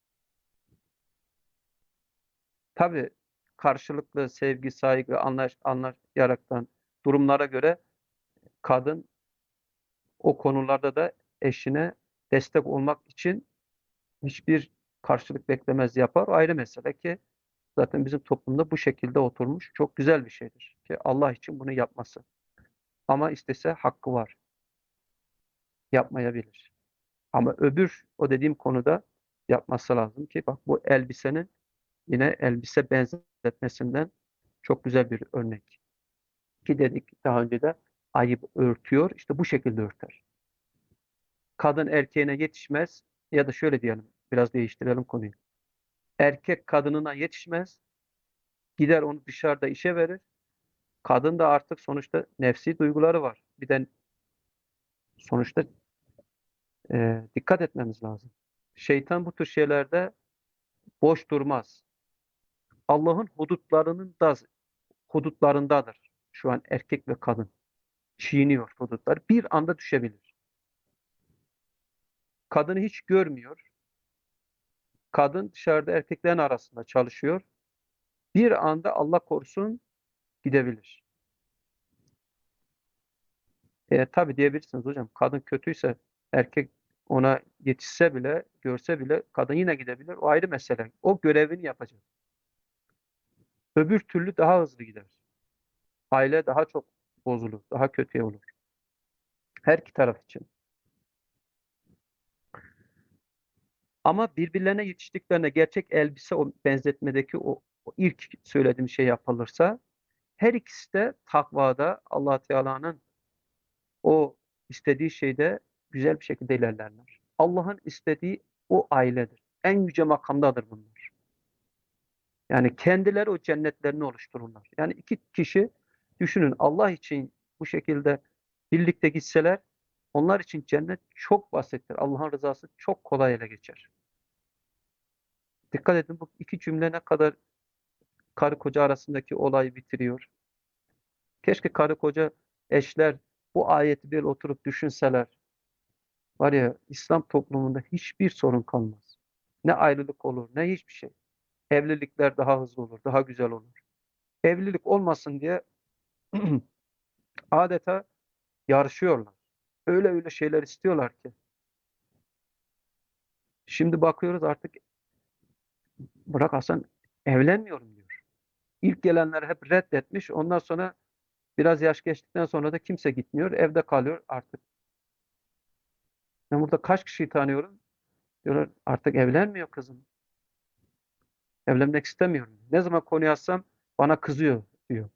Tabii karşılıklı sevgi, saygı, anlaş, anlayaraktan durumlara göre kadın o konularda da eşine destek olmak için hiçbir karşılık beklemez yapar. O ayrı mesele ki zaten bizim toplumda bu şekilde oturmuş. Çok güzel bir şeydir ki Allah için bunu yapması. Ama istese hakkı var. Yapmayabilir. Ama öbür o dediğim konuda yapması lazım ki bak bu elbisenin yine elbise benzetmesinden çok güzel bir örnek. Ki dedik daha önce de ayıp örtüyor. İşte bu şekilde örter. Kadın erkeğine yetişmez ya da şöyle diyelim biraz değiştirelim konuyu. Erkek kadınına yetişmez. Gider onu dışarıda işe verir. Kadın da artık sonuçta nefsi duyguları var. Bir de sonuçta e, dikkat etmemiz lazım. Şeytan bu tür şeylerde boş durmaz. Allah'ın hudutlarının da hudutlarındadır. Şu an erkek ve kadın çiğniyor hudutlar. Bir anda düşebilir. Kadını hiç görmüyor. Kadın dışarıda erkeklerin arasında çalışıyor. Bir anda Allah korusun gidebilir. E, tabii diyebilirsiniz hocam kadın kötüyse erkek ona yetişse bile görse bile kadın yine gidebilir. O ayrı mesele. O görevini yapacak. Öbür türlü daha hızlı gider. Aile daha çok bozulur. Daha kötüye olur. Her iki taraf için. Ama birbirlerine yetiştiklerine gerçek elbise o benzetmedeki o, o ilk söylediğim şey yapılırsa her ikisi de takvada Allah Teala'nın o istediği şeyde güzel bir şekilde ilerlerler. Allah'ın istediği o ailedir. En yüce makamdadır bunlar. Yani kendileri o cennetlerini oluştururlar. Yani iki kişi düşünün Allah için bu şekilde birlikte gitseler onlar için cennet çok basittir. Allah'ın rızası çok kolay ele geçer. Dikkat edin bu iki cümle ne kadar karı koca arasındaki olayı bitiriyor. Keşke karı koca eşler bu ayeti bir oturup düşünseler. Var ya İslam toplumunda hiçbir sorun kalmaz. Ne ayrılık olur ne hiçbir şey. Evlilikler daha hızlı olur, daha güzel olur. Evlilik olmasın diye adeta yarışıyorlar. Öyle öyle şeyler istiyorlar ki. Şimdi bakıyoruz artık Burak Hasan evlenmiyorum diyor. İlk gelenler hep reddetmiş. Ondan sonra biraz yaş geçtikten sonra da kimse gitmiyor. Evde kalıyor artık. Ben burada kaç kişiyi tanıyorum? Diyorlar artık evlenmiyor kızım. Evlenmek istemiyorum. Ne zaman konu açsam bana kızıyor diyor.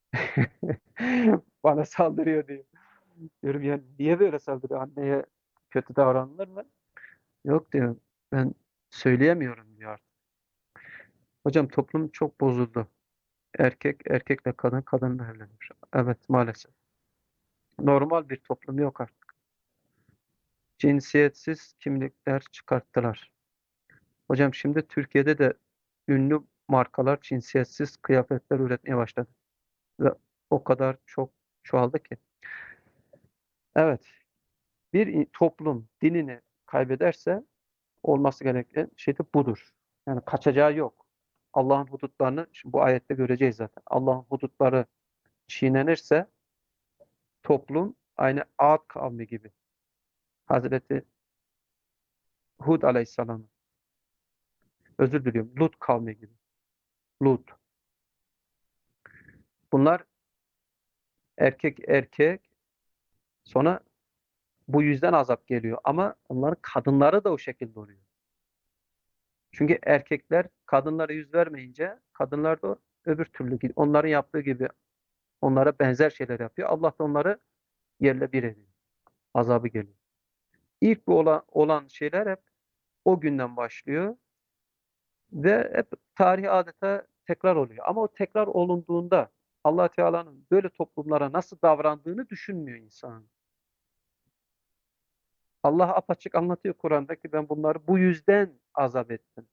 Bana saldırıyor diyor. Diyorum ya niye böyle saldırıyor? Anneye kötü davranılır mı? Yok diyor. Ben söyleyemiyorum diyor artık. Hocam toplum çok bozuldu. Erkek erkekle kadın kadınla evlenir. Evet maalesef. Normal bir toplum yok artık. Cinsiyetsiz kimlikler çıkarttılar. Hocam şimdi Türkiye'de de ünlü markalar cinsiyetsiz kıyafetler üretmeye başladı. Ve o kadar çok çoğaldı ki. Evet, bir in- toplum dinini kaybederse olması gereken şey de budur. Yani kaçacağı yok. Allah'ın hudutlarını, şimdi bu ayette göreceğiz zaten. Allah'ın hudutları çiğnenirse toplum aynı Ad kavmi gibi. Hazreti Hud aleyhisselam. Özür diliyorum. Lut kavmi gibi. Lut. Bunlar erkek erkek, sonra bu yüzden azap geliyor. Ama onların kadınları da o şekilde oluyor. Çünkü erkekler kadınlara yüz vermeyince kadınlar da öbür türlü gidiyor. Onların yaptığı gibi onlara benzer şeyler yapıyor. Allah da onları yerle bir ediyor. Azabı geliyor. İlk bu olan, olan şeyler hep o günden başlıyor ve hep tarihi adeta tekrar oluyor. Ama o tekrar olunduğunda Allah Teala'nın böyle toplumlara nasıl davrandığını düşünmüyor insan. Allah apaçık anlatıyor Kur'an'da ki ben bunları bu yüzden azap ettim.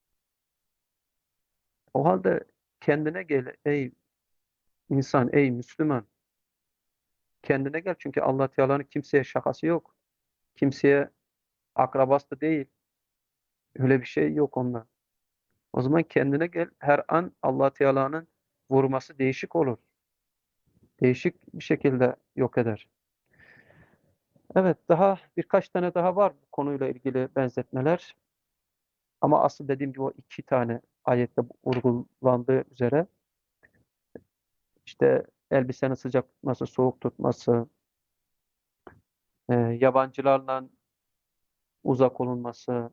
O halde kendine gel ey insan, ey Müslüman. Kendine gel, çünkü Allah Teala'nın kimseye şakası yok. Kimseye akrabası da değil. Öyle bir şey yok onda. O zaman kendine gel. Her an Allah Teala'nın vurması değişik olur. Değişik bir şekilde yok eder. Evet, daha birkaç tane daha var bu konuyla ilgili benzetmeler. Ama asıl dediğim gibi o iki tane ayette vurgulandığı üzere işte elbisenin sıcak tutması, soğuk tutması, e, yabancılarla uzak olunması,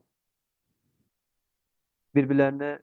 birbirlerine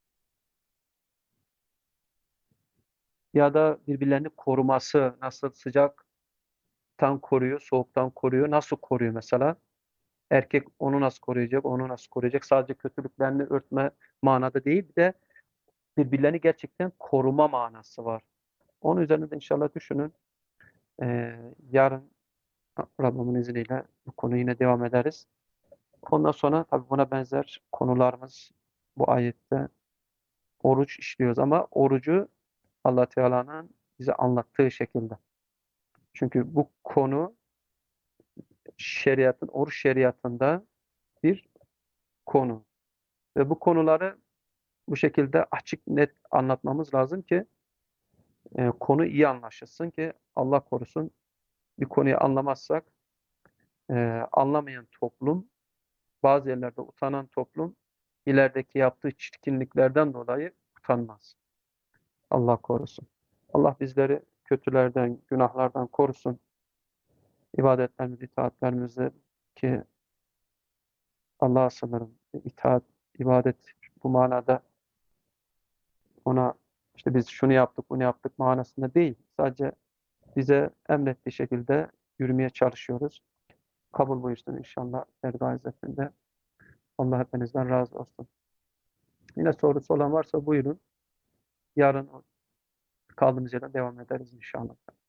ya da birbirlerini koruması, nasıl sıcaktan koruyor, soğuktan koruyor, nasıl koruyor mesela? Erkek onu nasıl koruyacak, onu nasıl koruyacak? Sadece kötülüklerini örtme manada değil, bir de birbirlerini gerçekten koruma manası var. Onun üzerine de inşallah düşünün. Ee, yarın Rabbimin izniyle bu konuyu yine devam ederiz. Ondan sonra tabii buna benzer konularımız bu ayette oruç işliyoruz ama orucu Allah Teala'nın bize anlattığı şekilde. Çünkü bu konu şeriatın, oruç şeriatında bir konu. Ve bu konuları bu şekilde açık net anlatmamız lazım ki e, konu iyi anlaşılsın ki Allah korusun bir konuyu anlamazsak e, anlamayan toplum, bazı yerlerde utanan toplum ilerideki yaptığı çirkinliklerden dolayı utanmaz. Allah korusun. Allah bizleri kötülerden, günahlardan korusun. İbadetlerimizi, itaatlerimizi ki Allah'a sanırım itaat, ibadet bu manada ona işte biz şunu yaptık, bunu yaptık manasında değil. Sadece bize emrettiği şekilde yürümeye çalışıyoruz. Kabul buyursun inşallah Erdoğan İzzet'inde. Allah hepinizden razı olsun. Yine sorusu olan varsa buyurun. Yarın kaldığımız yerden devam ederiz inşallah.